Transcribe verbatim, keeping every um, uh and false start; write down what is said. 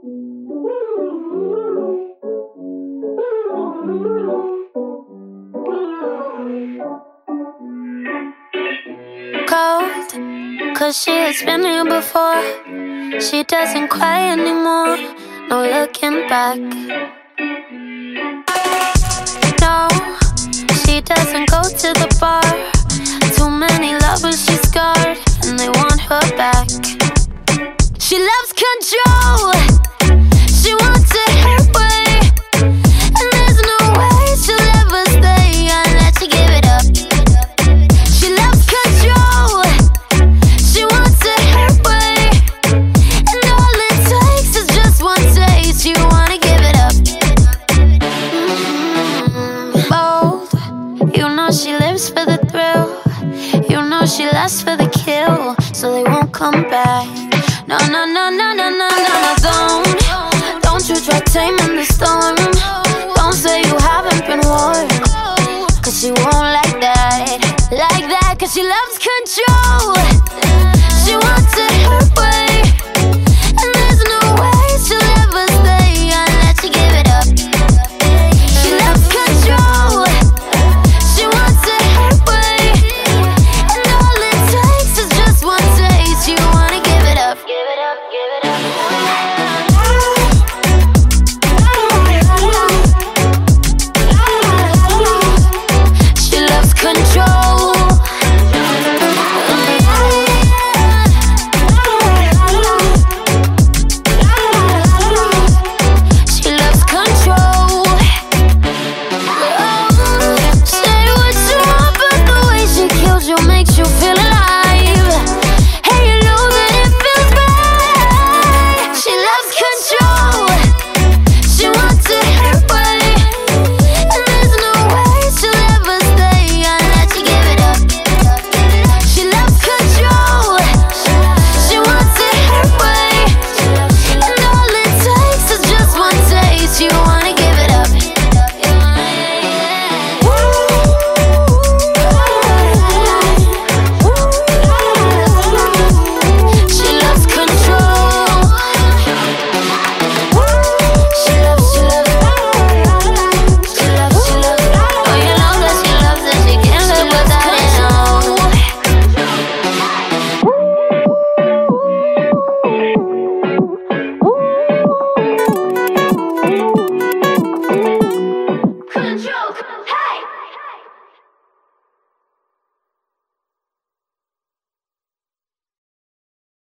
Cold, cause she has been here before. She doesn't cry anymore, no looking back. No, she doesn't go to the bar. Too many lovers she's scarred, and they want her back. She loves control, she wants it her way, and there's no way she'll ever stay unless you give it up. She loves control, she wants it her way, and all it takes is just one taste. You wanna give it up. Mm-hmm. Bold, you know she lives for the thrill, you know she lasts for the kill, so they won't come back. No, no, no, no.